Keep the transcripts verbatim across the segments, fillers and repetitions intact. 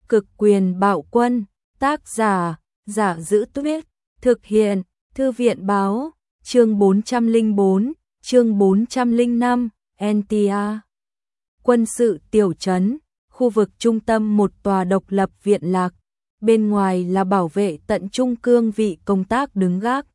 Cực quyền bạo quân, tác giả, Giả Giữ Tuyết, thực hiện, Thư viện báo, chương bốn trăm lẻ bốn, chương bốn trăm lẻ năm, en tê a. Quân sự tiểu trấn, khu vực trung tâm một tòa độc lập viện lạc, bên ngoài là bảo vệ tận trung cương vị công tác đứng gác.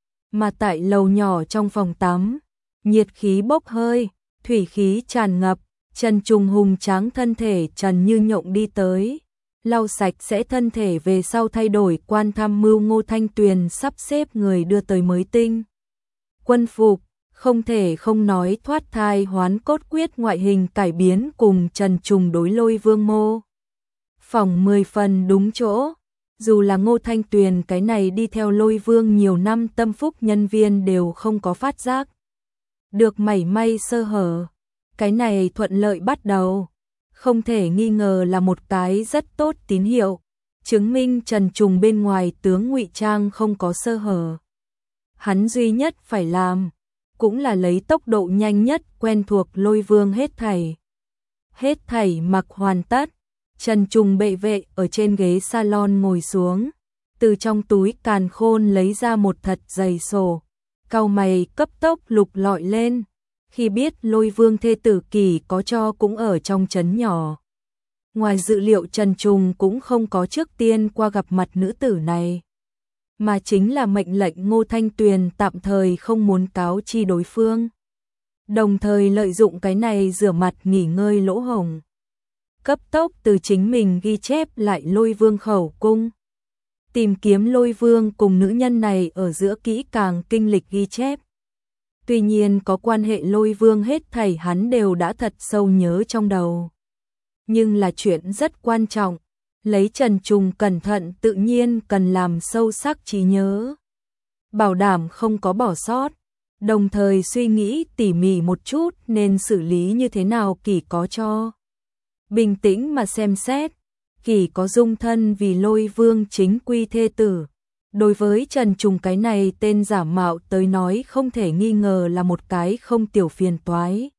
Mà tại lầu nhỏ trong phòng tắm, nhiệt khí bốc hơi, thủy khí tràn ngập, Trần Trùng hùng tráng thân thể trần như nhộng đi tới, lau sạch sẽ thân thể về sau thay đổi quan tham mưu Ngô Thanh Tuyền sắp xếp người đưa tới mới tinh. Quân phục, không thể không nói thoát thai hoán cốt quyết ngoại hình cải biến cùng Trần Trùng đối Lôi Vương mô. Phòng mười phần đúng chỗ, dù là Ngô Thanh Tuyền cái này đi theo Lôi Vương nhiều năm tâm phúc nhân viên đều không có phát giác được mảy may sơ hở. Cái này thuận lợi bắt đầu, không thể nghi ngờ là một cái rất tốt tín hiệu, chứng minh Trần Trùng bên ngoài tướng ngụy trang không có sơ hở. Hắn duy nhất phải làm, cũng là lấy tốc độ nhanh nhất quen thuộc Lôi Vương hết thảy. Hết thảy mặc hoàn tất, Trần Trùng bệ vệ ở trên ghế salon ngồi xuống, từ trong túi càn khôn lấy ra một thật dày sổ, cau mày cấp tốc lục lọi lên. Khi biết Lôi Vương thê tử Kỳ có cho cũng ở trong trấn nhỏ. Ngoài dự liệu Trần Trùng cũng không có trước tiên qua gặp mặt nữ tử này, mà chính là mệnh lệnh Ngô Thanh Tuyền tạm thời không muốn cáo chi đối phương. Đồng thời lợi dụng cái này rửa mặt nghỉ ngơi lỗ hổng. Cấp tốc từ chính mình ghi chép lại Lôi Vương khẩu cung. Tìm kiếm Lôi Vương cùng nữ nhân này ở giữa kỹ càng kinh lịch ghi chép. Tuy nhiên có quan hệ Lôi Vương hết thảy hắn đều đã thật sâu nhớ trong đầu. Nhưng là chuyện rất quan trọng, lấy Trần Trùng cẩn thận tự nhiên cần làm sâu sắc trí nhớ. Bảo đảm không có bỏ sót, đồng thời suy nghĩ tỉ mỉ một chút nên xử lý như thế nào Kỳ có cho. Bình tĩnh mà xem xét, Kỳ có dung thân vì Lôi Vương chính quy thê tử. Đối với Trần Trùng cái này tên giả mạo tới nói không thể nghi ngờ là một cái không tiểu phiền toái.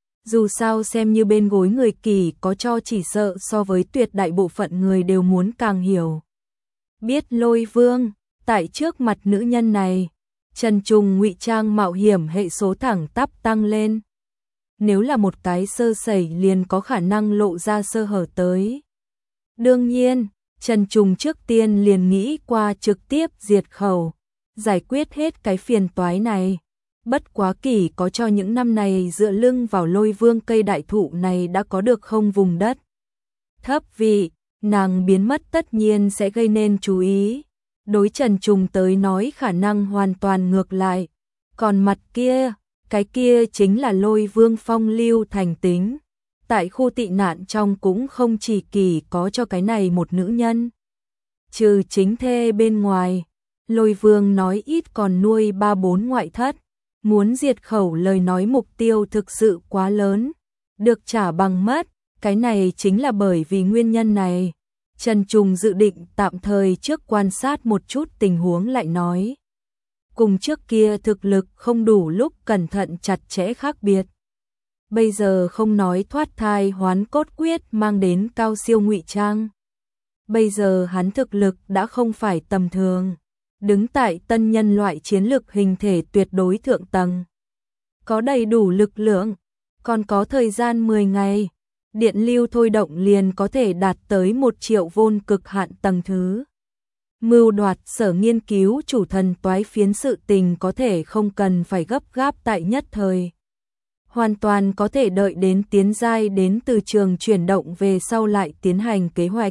Dù sao xem như bên gối người Kỳ có cho chỉ sợ so với tuyệt đại bộ phận người đều muốn càng hiểu. Biết Lôi Vương, tại trước mặt nữ nhân này, Trần Trùng ngụy trang mạo hiểm hệ số thẳng tắp tăng lên. Nếu là một cái sơ sẩy liền có khả năng lộ ra sơ hở tới. Đương nhiên, Trần Trùng trước tiên liền nghĩ qua trực tiếp diệt khẩu, giải quyết hết cái phiền toái này. Bất quá Kỳ có cho những năm này dựa lưng vào Lôi Vương cây đại thụ này đã có được không vùng đất thấp vị, nàng biến mất tất nhiên sẽ gây nên chú ý. Đối Trần Trùng tới nói khả năng hoàn toàn ngược lại. Còn mặt kia, cái kia chính là Lôi Vương phong lưu thành tính. Tại khu tị nạn trong cũng không chỉ Kỳ có cho cái này một nữ nhân. Trừ chính thê bên ngoài, Lôi Vương nói ít còn nuôi ba bốn ngoại thất. Muốn diệt khẩu lời nói mục tiêu thực sự quá lớn, được trả bằng mất, cái này chính là bởi vì nguyên nhân này. Trần Trùng dự định tạm thời trước quan sát một chút tình huống lại nói. Cùng trước kia thực lực không đủ lúc cẩn thận chặt chẽ khác biệt. Bây giờ không nói thoát thai hoán cốt quyết mang đến cao siêu ngụy trang. Bây giờ hắn thực lực đã không phải tầm thường, đứng tại tân nhân loại chiến lược hình thể tuyệt đối thượng tầng. Có đầy đủ lực lượng, còn có thời gian mười ngày, điện lưu thôi động liền có thể đạt tới một triệu vôn cực hạn tầng thứ. Mưu đoạt sở nghiên cứu chủ thần toái phiến sự tình có thể không cần phải gấp gáp tại nhất thời. Hoàn toàn có thể đợi đến tiến giai đến từ trường chuyển động về sau lại tiến hành kế hoạch.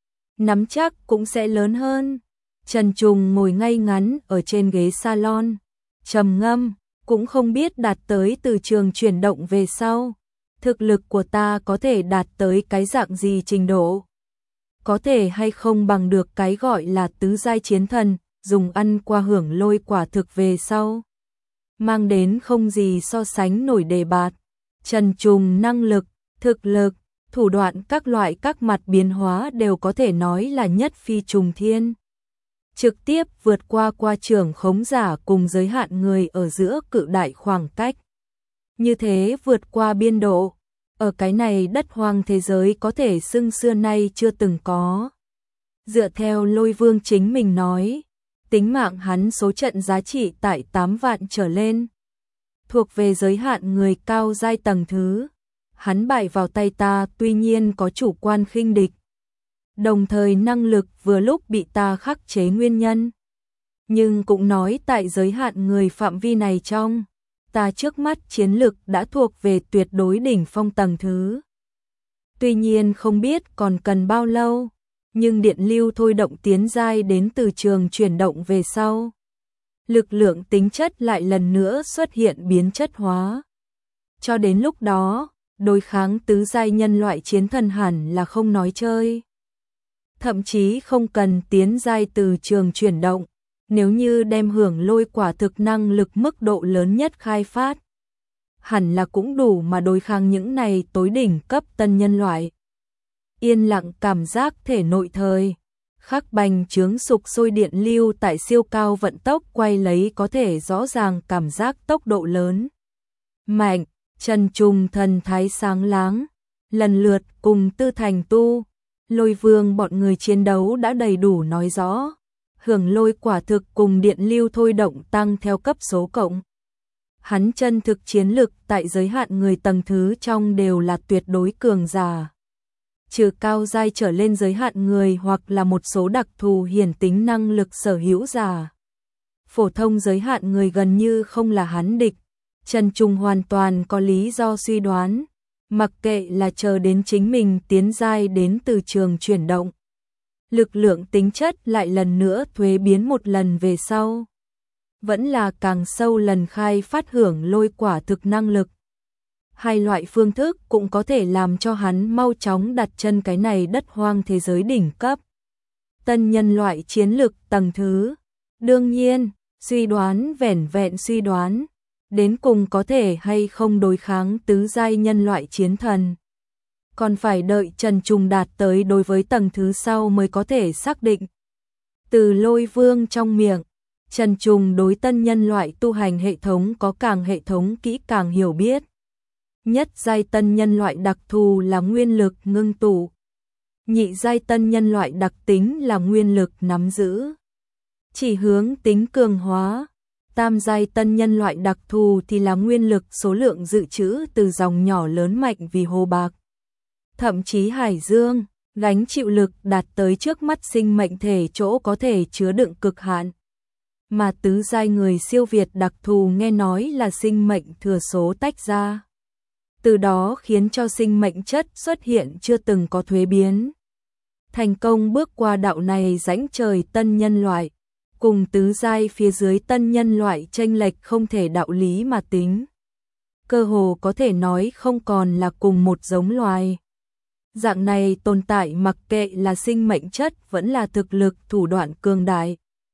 Nắm chắc cũng sẽ lớn hơn. Trần Trùng ngồi ngay ngắn ở trên ghế salon, trầm ngâm, cũng không biết đạt tới từ trường chuyển động về sau. Thực lực của ta có thể đạt tới cái dạng gì trình độ? Có thể hay không bằng được cái gọi là tứ giai chiến thần, dùng ăn qua hưởng lôi quả thực về sau. Mang đến không gì so sánh nổi đề bạt. Trần Trùng năng lực, thực lực, thủ đoạn các loại các mặt biến hóa đều có thể nói là nhất phi trùng thiên. Trực tiếp vượt qua qua trưởng khống giả cùng giới hạn người ở giữa cự đại khoảng cách. Như thế vượt qua biên độ, ở cái này đất hoang thế giới có thể xưng xưa nay chưa từng có. Dựa theo Lôi Vương chính mình nói, tính mạng hắn số trận giá trị tại tám vạn trở lên, thuộc về giới hạn người cao giai tầng thứ. Hắn bại vào tay ta tuy nhiên có chủ quan khinh địch, đồng thời năng lực vừa lúc bị ta khắc chế nguyên nhân. Nhưng cũng nói tại giới hạn người phạm vi này trong, ta trước mắt chiến lực đã thuộc về tuyệt đối đỉnh phong tầng thứ. Tuy nhiên không biết còn cần bao lâu, nhưng điện lưu thôi động tiến giai đến từ trường chuyển động về sau. Lực lượng tính chất lại lần nữa xuất hiện biến chất hóa. Cho đến lúc đó, đối kháng tứ giai nhân loại chiến thần hẳn là không nói chơi. Thậm chí không cần tiến giai từ trường chuyển động, nếu như đem hưởng lôi quả thực năng lực mức độ lớn nhất khai phát, hẳn là cũng đủ mà đối kháng những này tối đỉnh cấp tân nhân loại. Yên lặng cảm giác thể nội thời, khắc bành trướng sục sôi điện lưu tại siêu cao vận tốc quay lấy có thể rõ ràng cảm giác tốc độ lớn. Mạnh, Trần Trùng thần thái sáng láng, lần lượt cùng Tư Thành Tu, Lôi Vương bọn người chiến đấu đã đầy đủ nói rõ. Hưởng lôi quả thực cùng điện lưu thôi động tăng theo cấp số cộng. Hắn chân thực chiến lực tại giới hạn người tầng thứ trong đều là tuyệt đối cường giả. Trừ cao giai trở lên giới hạn người hoặc là một số đặc thù hiển tính năng lực sở hữu giả. Phổ thông giới hạn người gần như không là hắn địch. Trần Trung hoàn toàn có lý do suy đoán, mặc kệ là chờ đến chính mình tiến giai đến từ trường chuyển động. Lực lượng tính chất lại lần nữa thuế biến một lần về sau. Vẫn là càng sâu lần khai phát hưởng lôi quả thực năng lực. Hai loại phương thức cũng có thể làm cho hắn mau chóng đặt chân cái này đất hoang thế giới đỉnh cấp. Tân nhân loại chiến lực tầng thứ. Đương nhiên, suy đoán vẻn vẹn suy đoán, đến cùng có thể hay không đối kháng tứ giai nhân loại chiến thần. Còn phải đợi Trần Trùng đạt tới đối với tầng thứ sau mới có thể xác định. Từ Lôi Vương trong miệng, Trần Trùng đối tân nhân loại tu hành hệ thống có càng hệ thống kỹ càng hiểu biết. Nhất giai tân nhân loại đặc thù là nguyên lực ngưng tụ. Nhị giai tân nhân loại đặc tính là nguyên lực nắm giữ, chỉ hướng tính cường hóa. Tam giai tân nhân loại đặc thù thì là nguyên lực số lượng dự trữ từ dòng nhỏ lớn mạnh vì hồ bạc. Thậm chí hải dương, gánh chịu lực đạt tới trước mắt sinh mệnh thể chỗ có thể chứa đựng cực hạn. Mà tứ giai người siêu việt đặc thù nghe nói là sinh mệnh thừa số tách ra. Từ đó khiến cho sinh mệnh chất xuất hiện chưa từng có thuế biến. Thành công bước qua đạo này rãnh trời tân nhân loại, cùng tứ giai phía dưới tân nhân loại chênh lệch không thể đạo lý mà tính. Cơ hồ có thể nói không còn là cùng một giống loài. Dạng này tồn tại mặc kệ là sinh mệnh chất vẫn là thực lực thủ đoạn cường đại,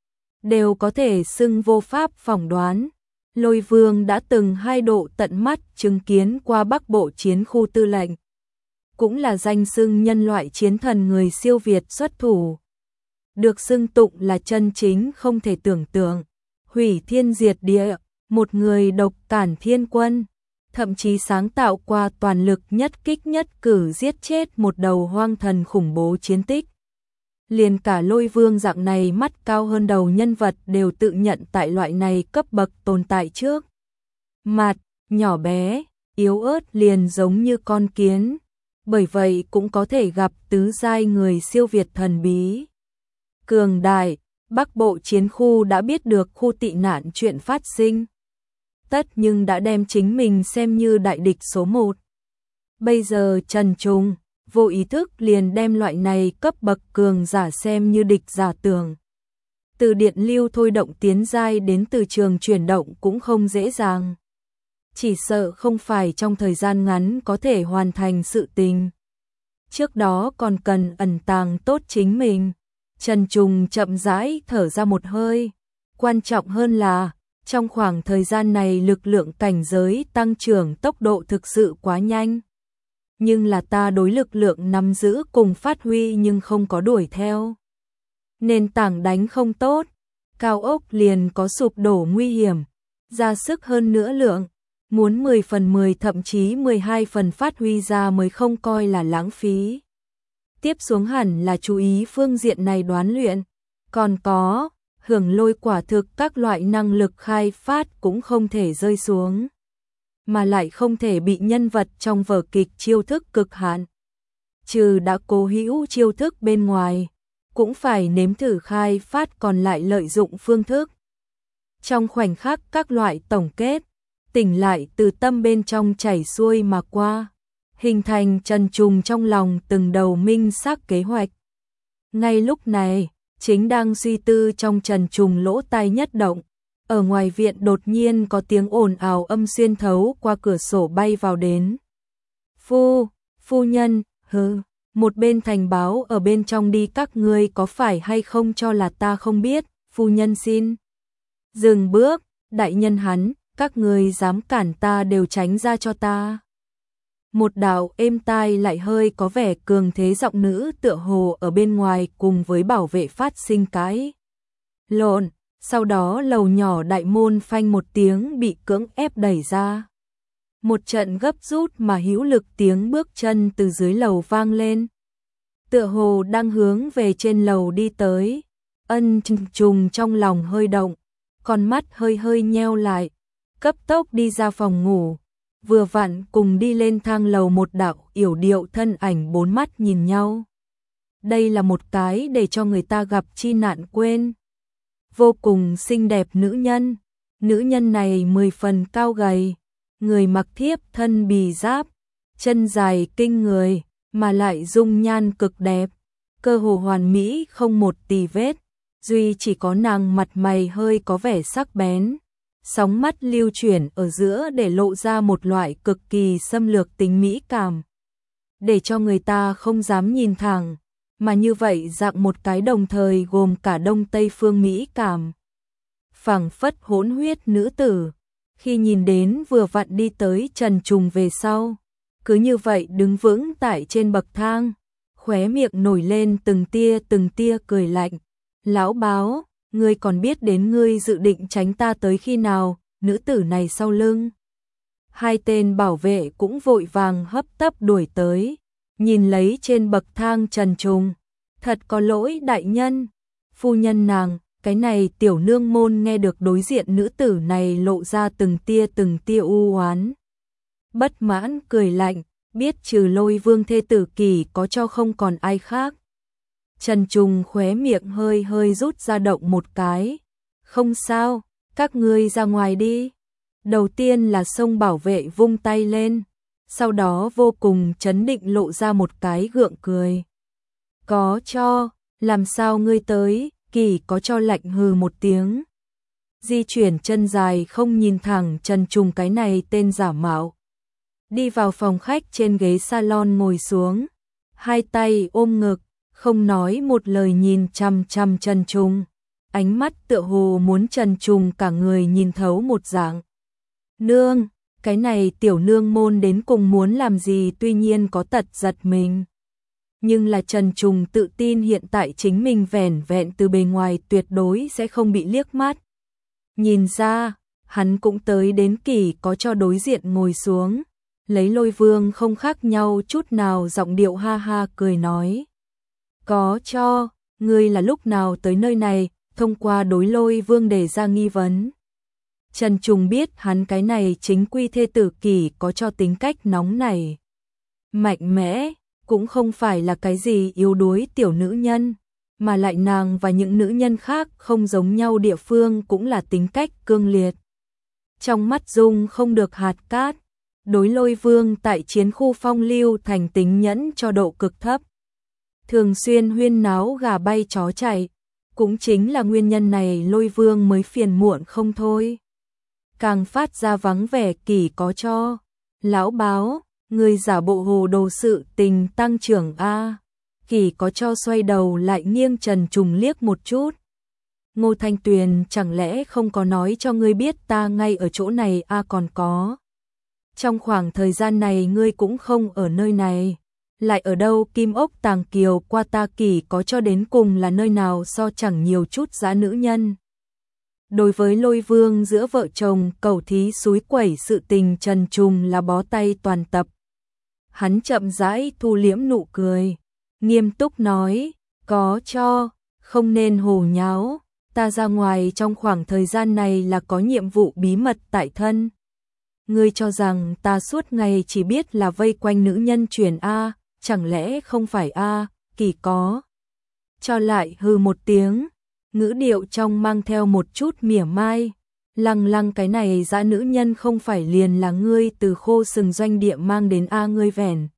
đều có thể xưng vô pháp phỏng đoán. Lôi Vương đã từng hai độ tận mắt chứng kiến qua Bắc Bộ chiến khu tư lệnh, cũng là danh xưng nhân loại chiến thần người siêu việt xuất thủ. Được xưng tụng là chân chính không thể tưởng tượng, hủy thiên diệt địa, một người độc cản thiên quân, thậm chí sáng tạo qua toàn lực nhất kích nhất cử giết chết một đầu hoang thần khủng bố chiến tích. Liền cả Lôi Vương dạng này mắt cao hơn đầu nhân vật đều tự nhận tại loại này cấp bậc tồn tại trước. Mặt, nhỏ bé, yếu ớt liền giống như con kiến, bởi vậy cũng có thể gặp tứ giai người siêu việt thần bí. Cường đại, Bắc Bộ chiến khu đã biết được khu tị nạn chuyện phát sinh. Tất nhưng đã đem chính mình xem như đại địch số một. Bây giờ Trần Trùng vô ý thức liền đem loại này cấp bậc cường giả xem như địch giả tưởng. Từ điện lưu thôi động tiến giai đến từ trường chuyển động cũng không dễ dàng. Chỉ sợ không phải trong thời gian ngắn có thể hoàn thành sự tình. Trước đó còn cần ẩn tàng tốt chính mình. Trần Trùng chậm rãi thở ra một hơi. Quan trọng hơn là, trong khoảng thời gian này lực lượng cảnh giới tăng trưởng tốc độ thực sự quá nhanh. Nhưng là ta đối lực lượng nắm giữ cùng phát huy nhưng không có đuổi theo. Nền tảng đánh không tốt, cao ốc liền có sụp đổ nguy hiểm, ra sức hơn nữa lượng, muốn mười phần mười thậm chí mười hai phần phát huy ra mới không coi là lãng phí. Tiếp xuống hẳn là chú ý phương diện này đoán luyện, còn có, hưởng lôi quả thực các loại năng lực khai phát cũng không thể rơi xuống, mà lại không thể bị nhân vật trong vở kịch chiêu thức cực hạn. Trừ đã cố hữu chiêu thức bên ngoài, cũng phải nếm thử khai phát còn lại lợi dụng phương thức. Trong khoảnh khắc các loại tổng kết, tỉnh lại từ tâm bên trong chảy xuôi mà qua, hình thành Trần Trùng trong lòng từng đầu minh xác kế hoạch. Ngay lúc này, chính đang suy tư trong Trần Trùng lỗ tai nhất động, ở ngoài viện đột nhiên có tiếng ồn ào âm xuyên thấu qua cửa sổ bay vào đến. Phu, phu nhân, hừ, một bên thành báo ở bên trong đi, các ngươi có phải hay không cho là ta không biết, phu nhân xin. Dừng bước, đại nhân hắn, các ngươi dám cản ta đều tránh ra cho ta. Một đạo êm tai lại hơi có vẻ cường thế giọng nữ tựa hồ ở bên ngoài cùng với bảo vệ phát sinh cãi lộn, sau đó lầu nhỏ đại môn phanh một tiếng bị cưỡng ép đẩy ra. Một trận gấp rút mà hữu lực tiếng bước chân từ dưới lầu vang lên. Tựa hồ đang hướng về trên lầu đi tới. Ân Trùng trong lòng hơi động, con mắt hơi hơi nheo lại, cấp tốc đi ra phòng ngủ. Vừa vặn cùng đi lên thang lầu một đạo yểu điệu thân ảnh bốn mắt nhìn nhau. Đây là một cái để cho người ta gặp chi nạn quên. Vô cùng xinh đẹp nữ nhân. Nữ nhân này mười phần cao gầy, người mặc thiếp thân bì giáp, chân dài kinh người, mà lại dung nhan cực đẹp, cơ hồ hoàn mỹ không một tì vết, duy chỉ có nàng mặt mày hơi có vẻ sắc bén. Sóng mắt lưu chuyển ở giữa để lộ ra một loại cực kỳ xâm lược tính mỹ cảm, để cho người ta không dám nhìn thẳng, mà như vậy dạng một cái đồng thời gồm cả đông tây phương mỹ cảm. Phảng phất hỗn huyết nữ tử, khi nhìn đến vừa vặn đi tới Trần Trùng về sau, cứ như vậy đứng vững tại trên bậc thang, khóe miệng nổi lên từng tia từng tia cười lạnh. Lão báo, ngươi còn biết đến ngươi dự định tránh ta tới khi nào? Nữ tử này sau lưng. Hai tên bảo vệ cũng vội vàng hấp tấp đuổi tới, nhìn lấy trên bậc thang Trần Trùng. Thật có lỗi đại nhân, phu nhân nàng, cái này tiểu nương môn nghe được đối diện nữ tử này lộ ra từng tia từng tia u oán. Bất mãn cười lạnh, biết trừ Lôi Vương thê tử Kỳ có cho không còn ai khác. Trần Trùng khóe miệng hơi hơi rút ra động một cái. Không sao, các ngươi ra ngoài đi. Đầu tiên là Sông bảo vệ vung tay lên, sau đó vô cùng trấn định lộ ra một cái gượng cười. Có cho, làm sao ngươi tới? Kỳ có cho lạnh hừ một tiếng. Di chuyển chân dài không nhìn thẳng Trần Trùng cái này tên giả mạo. Đi vào phòng khách trên ghế salon ngồi xuống, hai tay ôm ngực, không nói một lời nhìn chăm chăm Trần Trùng, ánh mắt tựa hồ muốn Trần Trùng cả người nhìn thấu một dạng. Nương, cái này tiểu nương môn đến cùng muốn làm gì? Tuy nhiên có tật giật mình, nhưng là Trần Trùng tự tin hiện tại chính mình vẻn vẹn từ bề ngoài tuyệt đối sẽ không bị liếc mắt nhìn ra. Hắn cũng tới đến Kỳ có cho đối diện ngồi xuống, lấy Lôi Vương không khác nhau chút nào, giọng điệu ha ha cười nói. Có cho, ngươi là lúc nào tới nơi này? Thông qua đối Lôi Vương đề ra nghi vấn. Trần Trùng biết hắn cái này chính quy thê tử Kỳ có cho tính cách nóng này, mạnh mẽ, cũng không phải là cái gì yếu đuối tiểu nữ nhân, mà lại nàng và những nữ nhân khác không giống nhau địa phương cũng là tính cách cương liệt. Trong mắt dung không được hạt cát, đối Lôi Vương tại chiến khu phong lưu thành tính nhẫn cho độ cực thấp. Thường xuyên huyên náo gà bay chó chạy, cũng chính là nguyên nhân này Lôi Vương mới phiền muộn không thôi. Càng phát ra vắng vẻ Kỳ có cho. Lão báo, người giả bộ hồ đồ sự tình tăng trưởng a. Kỳ có cho xoay đầu lại nghiêng Trần Trùng liếc một chút. Ngô Thanh Tuyền chẳng lẽ không có nói cho ngươi biết ta ngay ở chỗ này a? Còn có, trong khoảng thời gian này ngươi cũng không ở nơi này, lại ở đâu? Kim ốc tàng kiều qua ta Kỳ có cho đến cùng là nơi nào so chẳng nhiều chút dã nữ nhân. Đối với Lôi Vương giữa vợ chồng cầu thí xúi quẩy sự tình Trần Trùng là bó tay toàn tập. Hắn chậm rãi thu liễm nụ cười, nghiêm túc nói, có cho, không nên hồ nháo, ta ra ngoài trong khoảng thời gian này là có nhiệm vụ bí mật tại thân. Ngươi cho rằng ta suốt ngày chỉ biết là vây quanh nữ nhân truyền A, chẳng lẽ không phải A, Kỳ có. Cho lại hừ một tiếng, ngữ điệu trong mang theo một chút mỉa mai. Lăng lăng cái này dã nữ nhân không phải liền là ngươi từ khô sừng doanh địa mang đến A ngươi vẻn.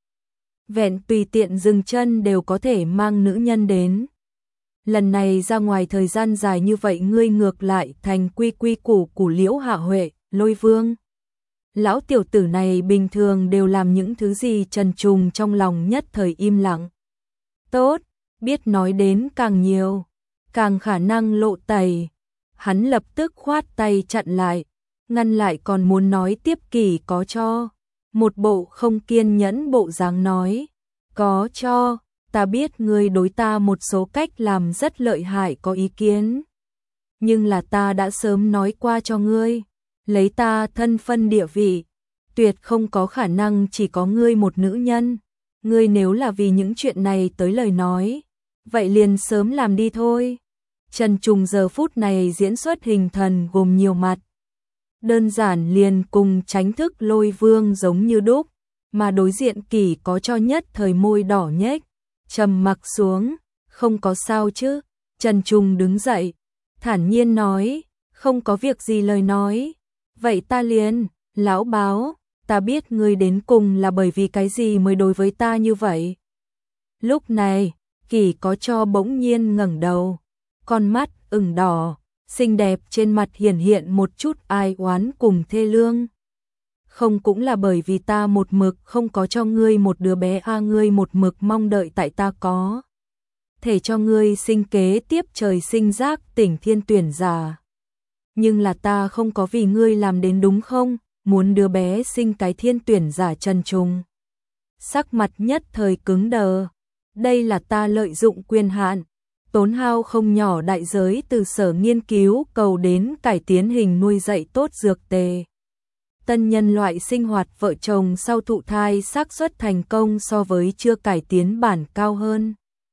Vẹn tùy tiện dừng chân đều có thể mang nữ nhân đến. Lần này ra ngoài thời gian dài như vậy ngươi ngược lại thành quy quy củ củ Liễu Hạ Huệ, Lôi Vương. Lão tiểu tử này bình thường đều làm những thứ gì Trần Trùng trong lòng nhất thời im lặng. Tốt, biết nói đến càng nhiều, càng khả năng lộ tẩy. Hắn lập tức khoát tay chặn lại, ngăn lại còn muốn nói tiếp Kỳ có cho. Một bộ không kiên nhẫn bộ dáng nói, có cho, ta biết ngươi đối ta một số cách làm rất lợi hại có ý kiến. Nhưng là ta đã sớm nói qua cho ngươi, lấy ta thân phân địa vị, tuyệt không có khả năng chỉ có ngươi một nữ nhân. Ngươi nếu là vì những chuyện này tới lời nói, vậy liền sớm làm đi thôi. Trần Trùng giờ phút này diễn xuất hình thần gồm nhiều mặt. Đơn giản liền cùng tránh thức Lôi Vương giống như đúc, mà đối diện Kỳ có cho nhất thời môi đỏ nhếch, trầm mặc xuống, không có sao chứ. Trần Trùng đứng dậy, thản nhiên nói, không có việc gì lời nói. Vậy ta liền, lão báo, ta biết ngươi đến cùng là bởi vì cái gì mới đối với ta như vậy. Lúc này, Kỳ có cho bỗng nhiên ngẩng đầu, con mắt ửng đỏ, xinh đẹp trên mặt hiển hiện một chút ai oán cùng thê lương. Không cũng là bởi vì ta một mực không có cho ngươi một đứa bé a, ngươi một mực mong đợi tại ta có thể cho ngươi sinh kế tiếp trời sinh giác tỉnh thiên tuyển giả. Nhưng là ta không có vì ngươi làm đến đúng không, muốn đứa bé sinh cái thiên tuyển giả. Trần Trùng sắc mặt nhất thời cứng đờ, đây là ta lợi dụng quyền hạn, tốn hao không nhỏ đại giới từ sở nghiên cứu cầu đến cải tiến hình nuôi dạy tốt dược tề. Tân nhân loại sinh hoạt vợ chồng sau thụ thai xác suất thành công so với chưa cải tiến bản cao hơn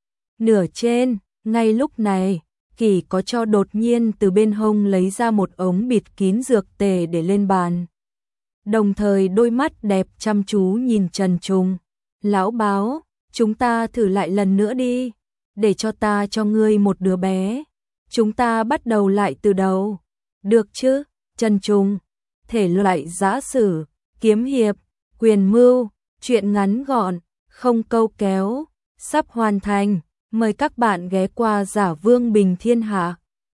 nửa trên. Ngay lúc này, Kỳ có cho đột nhiên từ bên hông lấy ra một ống bịt kín dược tề để lên bàn. Đồng thời đôi mắt đẹp chăm chú nhìn Trần Trùng. Lão báo, chúng ta thử lại lần nữa đi, để cho ta cho ngươi một đứa bé. Chúng ta bắt đầu lại từ đầu. Được chứ? Trần Trùng, thể loại giã sử, kiếm hiệp, quyền mưu, truyện ngắn gọn, không câu kéo, sắp hoàn thành. Mời các bạn ghé qua Giả Vương Bình Thiên Hạ.